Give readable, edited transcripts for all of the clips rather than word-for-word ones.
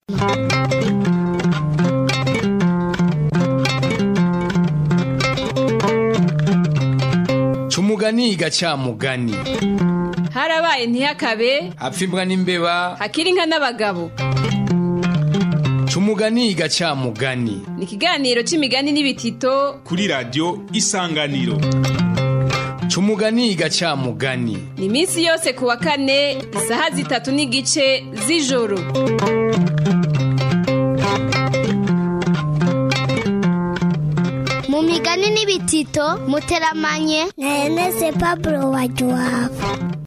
Cumugani gacamugani. Harabaye ntihakabe, hapfimbwa n'imbeba, hakiri inka n'abagabo. Cumugani gacamugani. Ni ikiganiro c'imigani n'ibitito kuri radio Isanganiro. Cumugani gacamugani. Ni iminsi yose kuwa kane isaha 3:30 z'ijoro. Mu migani n'ibitito muteramanye na Ernest Pablo Wajuwabo.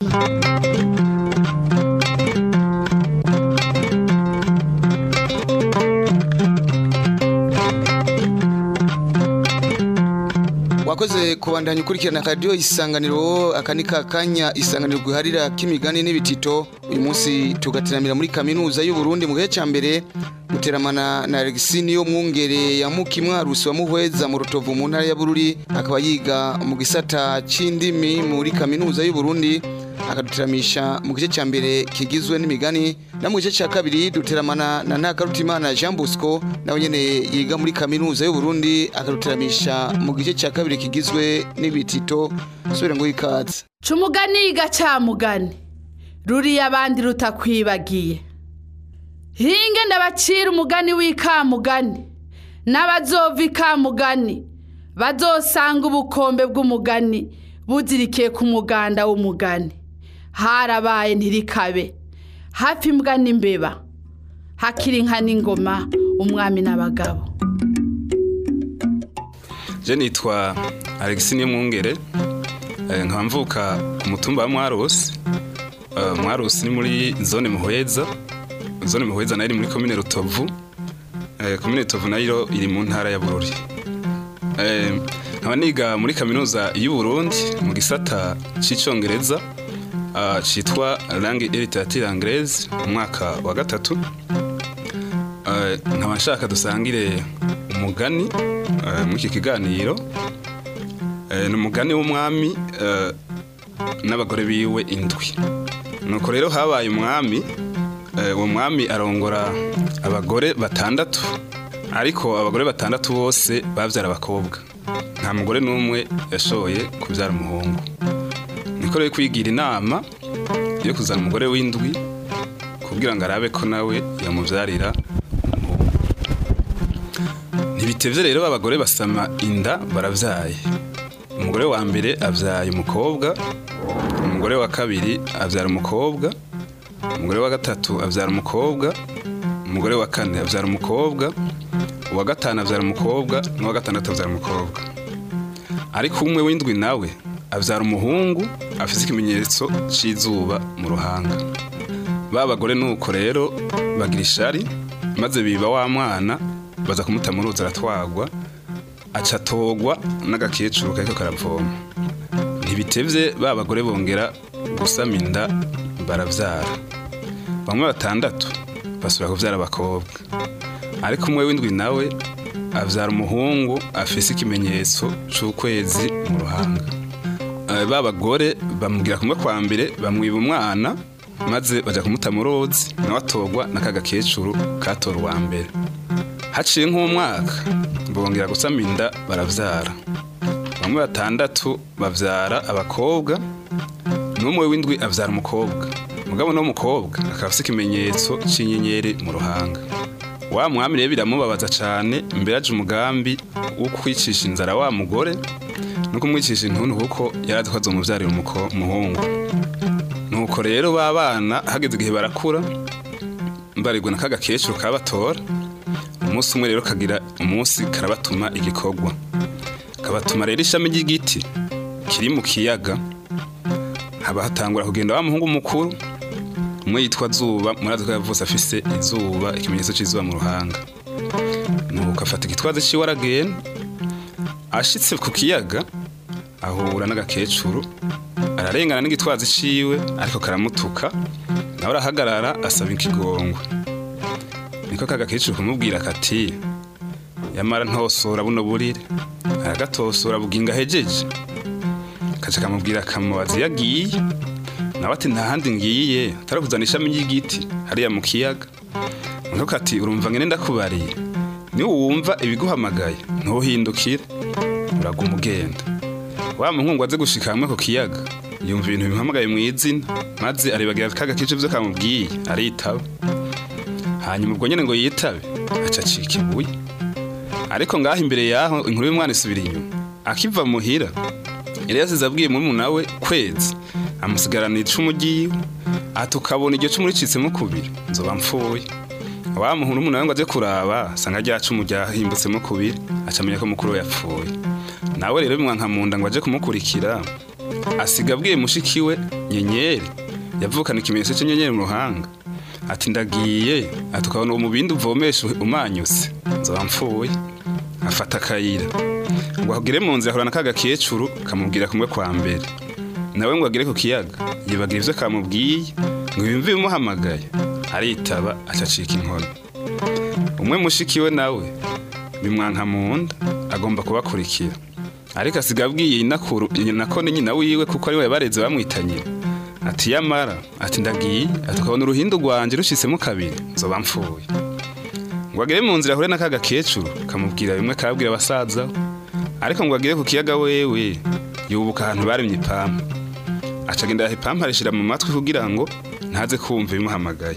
Wakoze kubandanya ukurikirana radio Isanganiro, akanika kanya Isanganiro guharira kimigani n'ibitito. Uyu munsi tugateramira muri kaminuza y'u Burundi mu gihe ca mbere, muteramana na Alexinio Mwungere ya Mukimwarusi wa Muhweza mu Rutovu mu ntara ya Bururi, akaba yiga mu gisata c'indimi muri kaminuza y'u Burundi, akaduteramisha mu gice ca mbere kigizwe n'imigani, na mu gice ca kabiri duteramana na Ntakarutimana Jean Bosco nawe nyene yiga muri kaminuza y'u Burundi, akaduteramisha mu gice ca kabiri kigizwe n'ibitito. Subira ngo ikaze. Cumugani gacamugani. Ruri abandi rutakwibagiye. Hinge ndabacira umugani w'ikamugani. N'abazova ikamugani bazosanga ubukombe bw'umugani buzirikiye ku muganda w'umugani. Harabaye ntirikabe, hapfimbwa n'imbeba, hakiri inka n'ingoma, umwami n'abagabo. Je nitwa Alexinio Mwungere, nkaba mvuka ku mutumba wa Mwarusi. Mwarusi ni muri zone Muhweza. Zone Muhweza nayo iri muri komine Rutovu. Komine Rutovu nayo iri mu ntara ya Bururi. Nkaba niga muri kaminuza y'u Burundi mu gisata c'icongereza citwa Langue et Littérature Anglaise mu mwaka wa gatatu. Nkaba nshaka dusangire umugani muri iki kiganiro. Ni umugani w'umwami n'abagore biwe indwi. Nuko rero habaye umwami, uwo mwami arongora abagore batandatu, ariko abagore batandatu bose bavyara abakobwa. Nta mugore n'umwe yashoboye kuvyara umuhungu. Niko rero kwigira inama yo kuzana umugore w'indwi kugira ngo arabe ko nawe yamuvyarira umuhungu. Ntibitevye rero abagore basama inda baravyaye. Umugore wa mbere avyaye umukobwa, umugore wa kabiri avyara umukobwa, umugore wa gatatu avyara umukobwa, umugore wa kane avyara umukobwa, uwa gatanu avyara umukobwa, n'uwa gatandatu avyara umukobwa. Ariko umwe w'indwi nawe avyara umuhungu afise ikimenyetso c'izuba mu ruhanga. Ba bagore nuko rero bagira ishari, maze biba wa mwana baza kumuta mu ruzi aratwagwa, aca atogwa n'agakecuru kariko karavoma. Ntibitevye ba bagore bongera gusama inda baravyara. Bamwe batandatu basubira kuvyara abakobwa, ariko umwe w'indwi nawe avyara umuhungu afise ikimenyetso c'ukwezi mu ruhanga. Ba bagore bamubwira kumwe kwa mbere bamwiba umwana, maze baja kumuta mu ruzi, nawe atogwa n'akagakecuru katora uwa mbere. Haciye nk'umwaka bongera gusama inda baravyara. Bamwe batandatu bavyara abakobwa, n'umwe w'indwi avyara umukobwa. Mugabo no mukobwa akaba afise ikimenyetso c'inyenyeri mu ruhanga. Wa mwami rero biramubabaza cane, mbere aje umugambi wo kwicisha inzara wa mugore no kumwicisha intuntu kuko yarazi ko azomuvyarira umuhungu. Nuko rero babana hageze igihe barakura, mbarirwa na kagakecuru kabatora. Umunsi umwe rero kagira umunsi karabatuma igikorwa. Kabatuma rero ishami ry'igiti kiri mu kiyaga. Haba hatangura kugenda wa muhungu mukuru, umwe yitwa Zuba, murazi ko yavutse afise izuba, ikimenyetso c'izuba mu ruhanga. Nuko afata igitwazi ciwe aragenda, ashitse ku kiyaga ahura n'agakecuru, ararengana n'igitwazi ciwe ariko karamutuka, nawe arahagarara asaba ikigongwe. Niko kagakecuru kumubwira kati, yamara ntosora buno burire, aragatosora buginga hejeje. Kaca kamubwira kamubaza yagiye, nawe ati ntahandi ngiye atarakuzana ishami ry'igiti hariya mu kiyaga. nkuko ati urumva ngene ndakubariye ni wumva ibiguhamagaye ntuhindukire uraguma ugenda wa muhungu aze gushika hamwe ku kiyaga yumva ibintu bimuhamagaye mu izina maze aribagira kaga kice byo kamubwiye aritaba hanyuma ubwo nyene ngo yitabe aca acika ibuye ariko ngaho imbere yaho inkuru y'umwana isubira inyuma akiva muhira Elias zabwiye muri nawe kwezi amusigarana icumu giye atukabona iryo cumu ricitsemo kubiri nzoba mfuye wa muhungu nawe ngo aje kuraba sanga rya cumu ryahimbutsemo kubiri acamenya ko mukuru yapfuye nawe rero bimwanka munda ngo aje kumukurikira asiga abwiye mushikiwe nyenyeri yavukana ikimenyetso cy'inyenyeri mu ruhanga ati ndagiye atukabona uwo mubindi uvomesha umanyuse nzoba mfuye afata akayira ngo agire mu nzira ahorana kaga kecuru kamubwira kumwe kwa mbere nawe ngo agire ku kiyaga yibagira ivyo kamubwiye ngo yumve bimuhamagaye aritaba acacika inkono umwe mushikiwe nawe bimwanka munda agomba kubakurikira ariko asiga abwiye inakuru nakone nyina wiwe kuko ari we bareze bamwitanye ati yamara ati ndagiye atukabona uruhindu rwanje rushitsemo kabiri nzoba mfuye ngo agere mu nzira ahure n'akaga kecuru kamubwira bimwe kabwira abasaza ariko ngo agire ku kiyaga wewe yubuka ahantu baremye ipampa acagenda ipampa arishira mu matwi kugira ngo ntaze kumva bimuhamagaye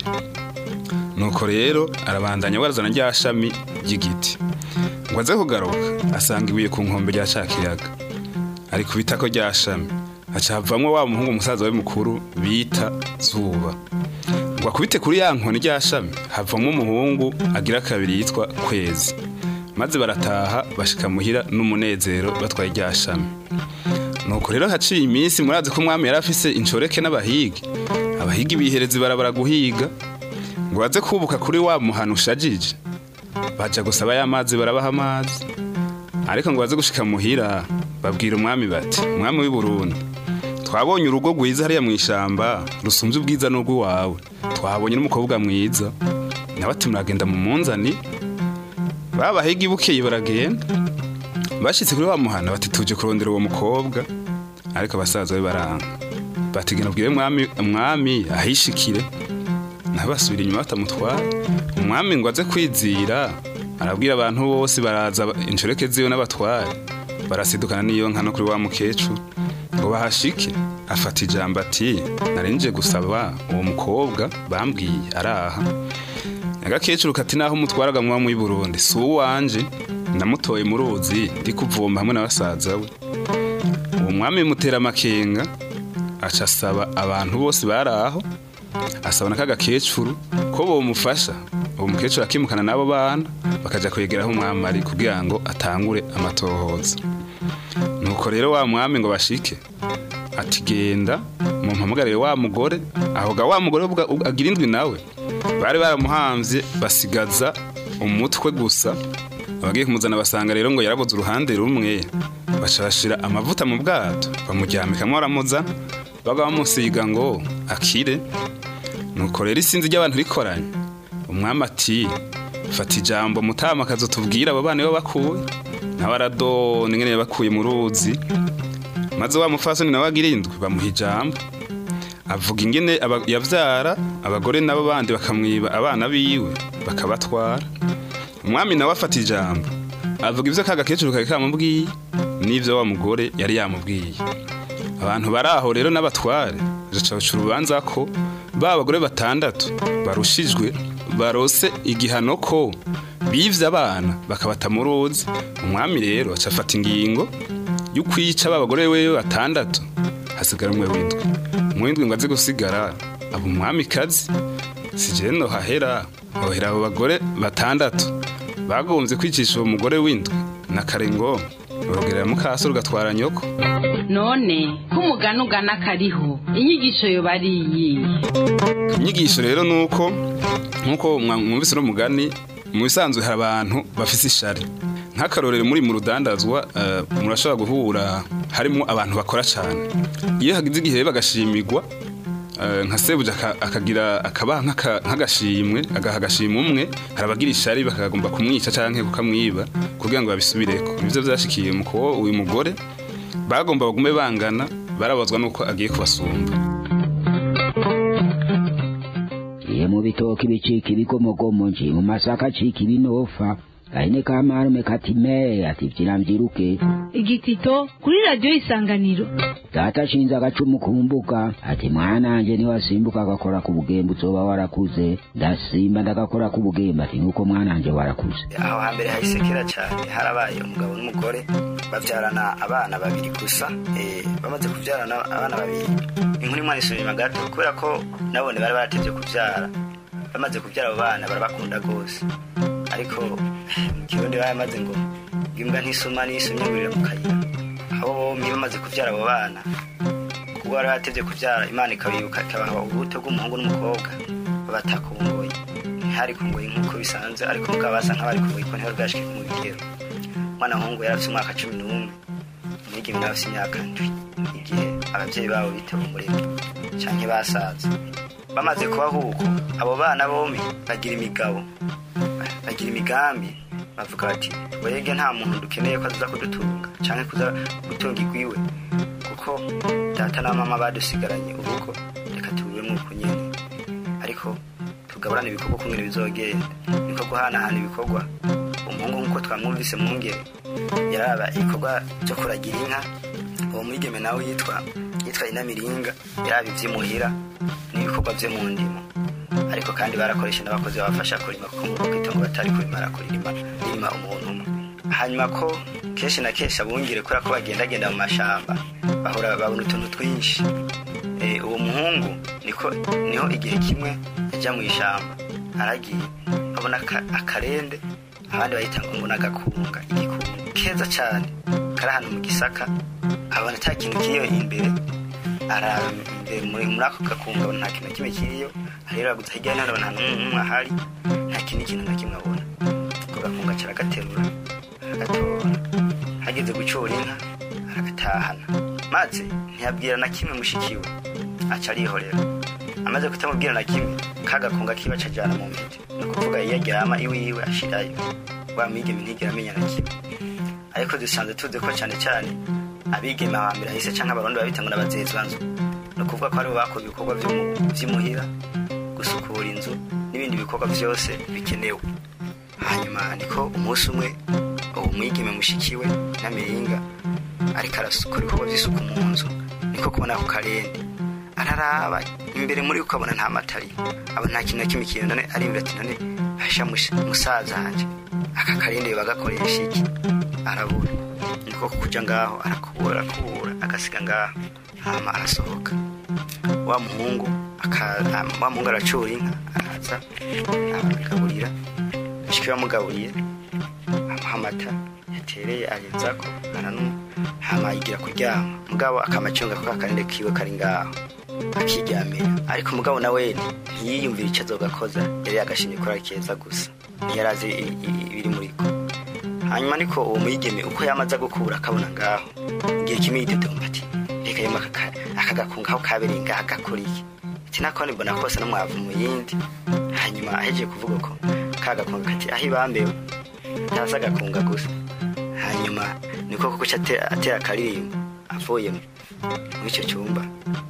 nuko rero arabandanya warazana rya shami ry'igiti ngo aze kugaruka asanga ibuye ku nkombe rya cakiyaga ari kubitako rya shami acavamwe wa muhungu umusaza we mukuru bita Zuba ngo akubite kuri ya nkoni rya shami havamwe umuhungu agira kabiri yitwa Kwezi maze barataha bashika muhira n'umunezero batwaye rya shami nuko rero haciye iminsi murazi ko umwami yari afise inshoreke n'abahigi abahigi bihereza barabara guhiga ngo baze kubuka kuri wa muhana ushajije baja gusaba y'amazi barabaha amazi ariko ngo baze gushika muhira babwira umwami bati umwami w'i Burundi twabonye urugo rwiza hariya mu ishamba rusumvye ubwiza n'urwo wawe twabonye n'umukobwa mwiza nawe ati muragenda mu munzani babahigi bukeye baragenda bashitse kuri wa muhana bati tuje kurondera uwo mukobwa ariko abasaza be baranga batigena bwire umwami ahishikire nabasubira inyuma batamutwara umwami ngo aze kwizira arabwira abantu bose baraza inshoreke ziwe n'abatware barasidukana niyo nkano kuri wa mukecuru ngo bahashike afata ijambo ati narinje gusaba uwo mukobwa bambwiye araha agakecuru kati naho mutwaraga mu w'i Burundi si uwanje namutoye mu ruzi ndi kuvoma hamwe n'abasaza we uwo mwami mutera amakenga aca asaba abantu bose baraho asaba n'akaga kecuru ko bomufasha uwo mukecuru akimukana n'abo bana bakaja kwegeraho umwami ari kugira ngo atangure amatohoza nuko rero wa mwami ngo bashike ati genda mumpamagarire wa mugore ahoga wa mugore agira indwi nawe bari baramuhamvye basigaza umutwe gusa abagiye kumuzana basanga rero ngo yaraboze uruhande rumwe baca bashira amavuta mu bwato bamuryamikamwo aramuzana bagamusiga ngo akire nuko rero isinzi ry'abantu rikoranye umwami ati fata ijambo mutama akazotubwira abo bana bakuye nawe aradona ingene yabakuye mu ruzi maze wa mufasoni nawe agira indwi bamuha ijambo avuga ingene yavyara abagore nabo bandi bakamwiba abana biwe bakabatwara umwami nawe afata ijambo avuga ivyo kaga kecuru kari kamubwiye n'ivyo wa mugore yari yamubwiye abantu baraho rero n'abatware baca urubanza ko ba bagore batandatu barushijwe barose igihano ko bivye abana bakabata mu ruzi umwami rero aca afata ingingo yo kwica ba bagore wewe batandatu hasigara umwe windwi ngo aze gusigara abo umwami kazi sije no hahera ohera abo bagore batandatu bagomvye kwicisha uwo mugore windwi na karengo urogerera mukaso rugatwara nyoko none kumugana ugana kariho inyigisho yo bariyi inyigisho rero nuko nkuko mwumvise no mugani mu bisanzwe hari abantu bafise ishari nk'akarorero muri mu rudandazwa murashobora guhura harimo abantu bakora cyane iyo hagize igihe bagashimirwa nka sebuja akagira akabaha nk'agashimwe agaha agashimwe umwe harabagira ishari bakagomba kumwica canke kukamwiba kugira ngo babisubireko nivyo vyashikiye muko uyu mugore bagomba bagume bangana barabazwa nuko agiye kubasumba mu ibitoki bicika ibigomogomo nje mu masaka acika ibinofa gahene kamarume katime ati vyiramvyiruke. Igitito kuri radio Isanganiro. Data ashinze agacumu ku mbuga ati mwananje niwasimbuka agakora ku bugembe uzoba warakuze. Ndasimba ndagakora ku bugembe ati nuko mwananje warakuze. Aho hambere hayisekera cyane harabaye umugabo n'umugore bavyarana abana babiri gusa. Bamaze kuvyarana abana babiri inkuru imwe isubira gato kubera ko nabone bari baratevye kuvyara. Bamaze kuvyara abo bana barabakunda gose ariko kirundi bamaze ngo imbwa ntisuma n'isumye ngurira mu kayira. Aho bombi bamaze kuvyara abo bana kuko bari baratevye kuvyara Imana ikabibuka ikabaha ubuto bw'umuhungu n'umukobwa batakungoye. Ntihari kungoye nk'uko bisanzwe ariko mukabasa nk'abari kungoye ko ntihari bwashike mu bigero. Mwana hungu yarafise umwaka 11 umwigeme nawe afise imyaka 7 igihe abavyeyi babo bitaba umuremyi canke basaza. Bamaze kubahuko abo bana bombi bagira imigabo bagira imigambi bavuga bati twege nta muntu dukeneye ko aza kudutunga canke kuza gutunga igwiwe kuko data na mama badusigaranye urugo reka tubiremo kunyene ariko tugaburana ibikorwa kumwe bizogenda niko guhanahana ibikorwa. Umuhungu nkuko twamwumvise mu ngere yaraba ibikorwa byo kuragira inka. Uwo mwigeme nawe yitwa Inamiringa yaraba ivyimuhira n'ibikorwa byo mu ndimo ariko kandi barakoresha n'abakozi babafasha kurima kuko mu kwitongo batari kubimara kurima umuntu umwe. Hanyuma ko kenshi na kenshi abungire kura ko bagendagenda mu mashamba bahora babona utuntu twinshi. Uwo muhungu niho igihe kimwe yajya mu ishamba aragiye abona akarende abandi bayita ngo nagakunga igikunga keza cyane kari hano mu gisaka abona nta kintu kiyo imbere arambere muri ako gakunga nta kintu kimwe kiriyo arira guza hirya n'abana n'umwe ahari nta kintu na kimwe abona ko gakunga caragaterura agatora hageze gucura inka aragatahana maze ntiyabwira na kimwe mushikiwe aca arihorera. Amaze kutamubwira na kimwe kagakunga kiba cajana mu mpete no kuvuga yaryama iwiwe ashirayo wa mwigeme ntigera amenya na kimwe. Ariko dusanze tuzi ko cyane cyane abigeme abambira hise canke abarundi babitanga n'abazezi banzu no kuvuga ko ari bakora ibikorwa vy'imuhira gusukura inzu n'ibindi bikorwa vyose bikenewe. Hanyuma niko umunsi umwe uwo mwigeme mushikiwe n'amiringa ariko arasukura ibikorwa vy'isuku mu nzu niko kubona ku karende araraba imbere muri ukabona nta matari abo nta kintu kimwe kintu none ari imbere ati none hasha musaza hanje aka karende bagakoresha iki arabura niko kuja ngaho arakubura agasiga ngaho hama arasohoka. Wa muhungu aracura inka araza aragaburira ashikira mugaburiye amuha amata yatereye arenzako hama yigira kuryama mugabo akamacunga ko akarende kiwe kari ngaho akiryamira ariko umugabo nawe ntiyiyumvira icyo azogakoza yari yagashimye kora keza gusa ntiyarazi ibiri muri ko. Hanyuma niko uwo mwigeme uko yamaze gukura akabona ngaho igihe kimwe yitedomba ati reka yema akagakunga aho kabereye ngaho agakuriye ati nako nibona kose no mwavu mu yindi. Hanyuma aheje kuvuga ko kagakunga kati aho ibambewe ntaza gakunga gusa. Hanyuma niko kuko atera akaririmbo avuye mu icyo cyumba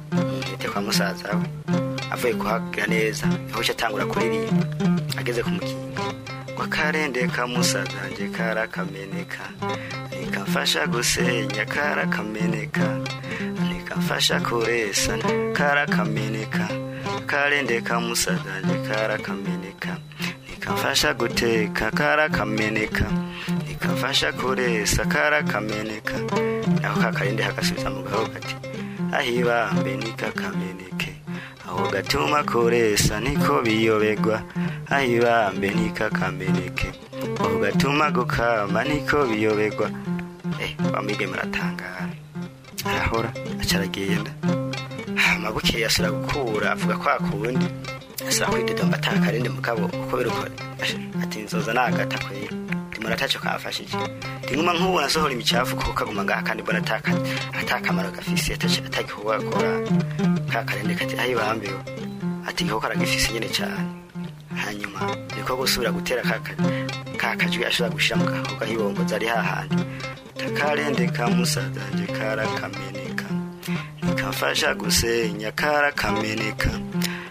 kwa musaza we avuye kuhagira neza aho cyatangura kuririmba ageze ku mukinga kwa karende ka musaza nje karakameneka nikamfasha gusenya karakameneka nikamfasha kuresa karakameneka karende ka musaza nje karakameneka nikamfasha guteka karakameneka nikamfasha kuresa karakameneka naho kakarende hagasubiza mu gaho kati ahibambe nikakameneke aho gatuma kuresa niko biyobegwa ahibambe nikakameneke aho gatuma gukama niko biyobegwa. Bamwige maratangara arahora acaragenda hama bukeye asura gukura avuga kwa kundi asura kwidedomba atakarende mugabo uko birukora ati nzoza nagata kwera timuratacho kafashije tinguma nk'ubu nasohora imicafu kuko kaguma ngaha kandi bona atakamaro gafise atakikuba gukora kakarende kati ahibambeho ati nko karagifise nyene cyane. Hanyuma niko gusubira gutera kakajwi ashobora gushira mu gahoga hibongoza ari hahandi takarende ka musaza nje karakameneka nikafasha gusenya karakameneka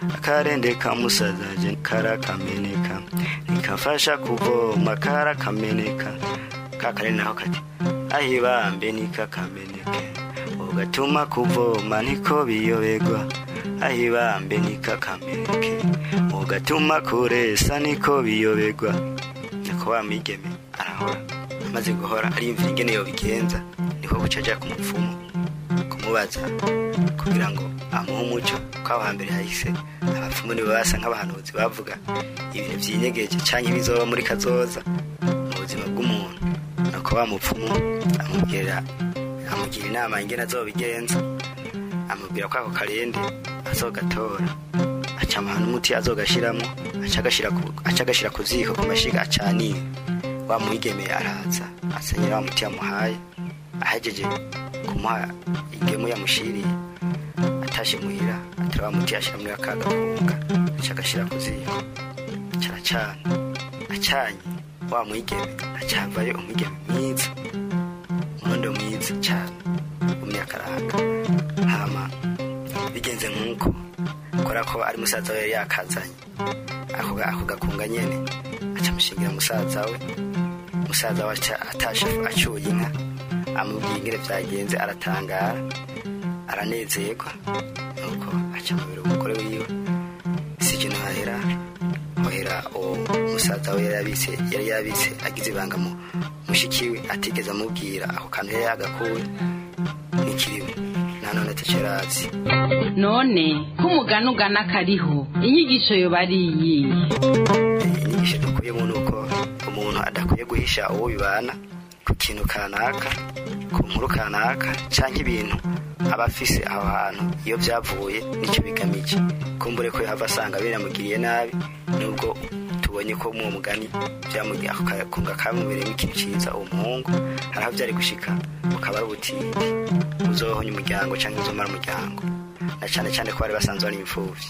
akarende ka musazanje karakameneka nikafasha kuvoma karakameneka kakarende naho kati ahibambe nikakameneke ugatuma kuvoma niko biyobegwa ahibambe nikakameneke ugatuma kuresa niko biyobegwa nako wamigeme arahora amaze guhora arimvira ingene yo bigenza niko gucaja ku mupfumu kumubaza kugira ngo amuhe umuco kwa hambere hahise abapfumu nibo basa nk'abahanuzi bavuga ibintu vyinyegeje canke bizoba muri kazoza mu buzima bw'umuntu nako wa mupfumu amugira inama ingene azobigenza amubwira ko ako karende azogatora acamuha n'umuti azogashiramo acagashira ku ziko ku mashiga acaniye wa muhigeme araza asenyera wa muti yamuhaye ahejeje kumuha ingemu yamushiriye atashe muhira atari wa muti ashira muri akagakunga acagashira ku ziko caracana acanye wa muhigeme acavayo umwigeme mwiza umurundi mwiza cane umyakaranga hama bigenze nkuko kora ko ari musaza we yakazanye ako gakunga nyene acamushingira musaza we atashe acuye inka amubwiye ingene vyagenze aratangara aranezerwa nuko aca mu biro umugore wiwe sije nohera uwo musaza we yari yabitse agize ibanga mu mushikiwe atigeze amubwira ako kantu yari yagakuye nikiriwe nanone atacerazi none kumugana ugana kariho inyigisho yo bariyi inyigisho dukuyemo nuko umuntu adakwiye guhisha uwo bibana ku kintu kanaka ku nkuru kanaka canke ibintu abafise aho hantu iyo vyavuye nicyo bigamije kumbure ko yava asanga biramugiriye nabi nubwo tubonye ko mu mugani byamugiye akunga kamubereye ikintu ciza uwo muhungu haraho vyari gushika ukaba ari ubutindi uzohonya umuryango canke uzomara umuryango na cane cane ko bari basanzwe ari imfuvyi.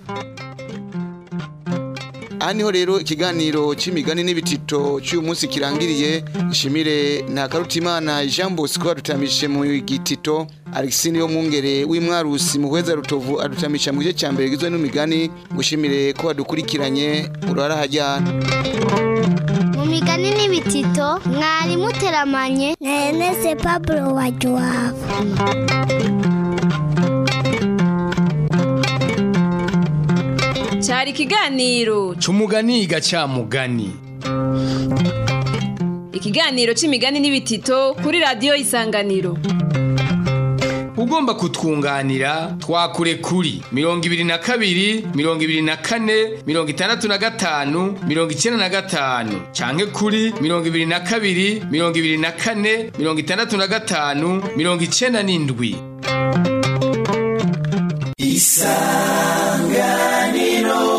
Aha niho rero ikiganiro c'imigani n'ibitito cy'uyu munsi kirangiriye. Ishimire na Karutimana Jean Bosco adutamishe mu gitito, Alexine yo Mungere w'Imwarusi mu Hweza Rutovu adutamisha mu gice cyambere gizwe n'imigani. Gushimire ko adukurikiranye urara hajyana mu migani n'ibitito mwari muteramanye na Ernest Pablo wa Joab. Cyari ikiganiro c'umuganiga camugani. Ikiganiro c'imigani n'ibitito kuri radio Isanganiro. Ugomba kutwunganira twakure kuri 22 24 65 95 canke kuri 22 24 65 97. Isanganiro.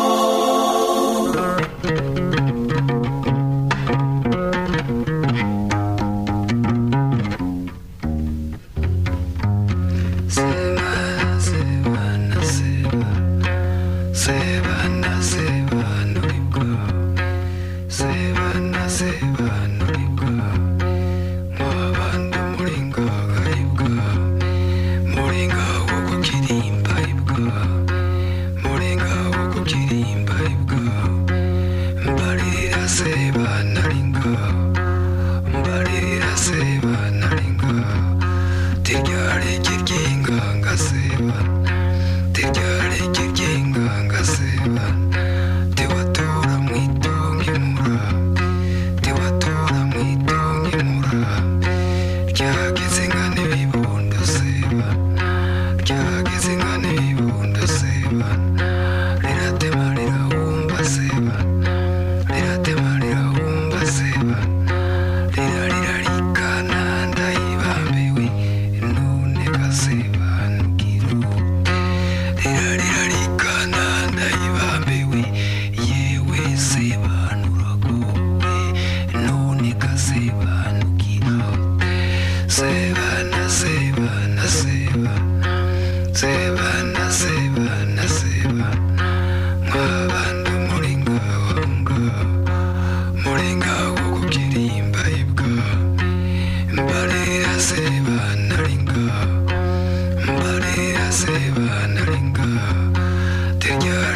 Seba naringa,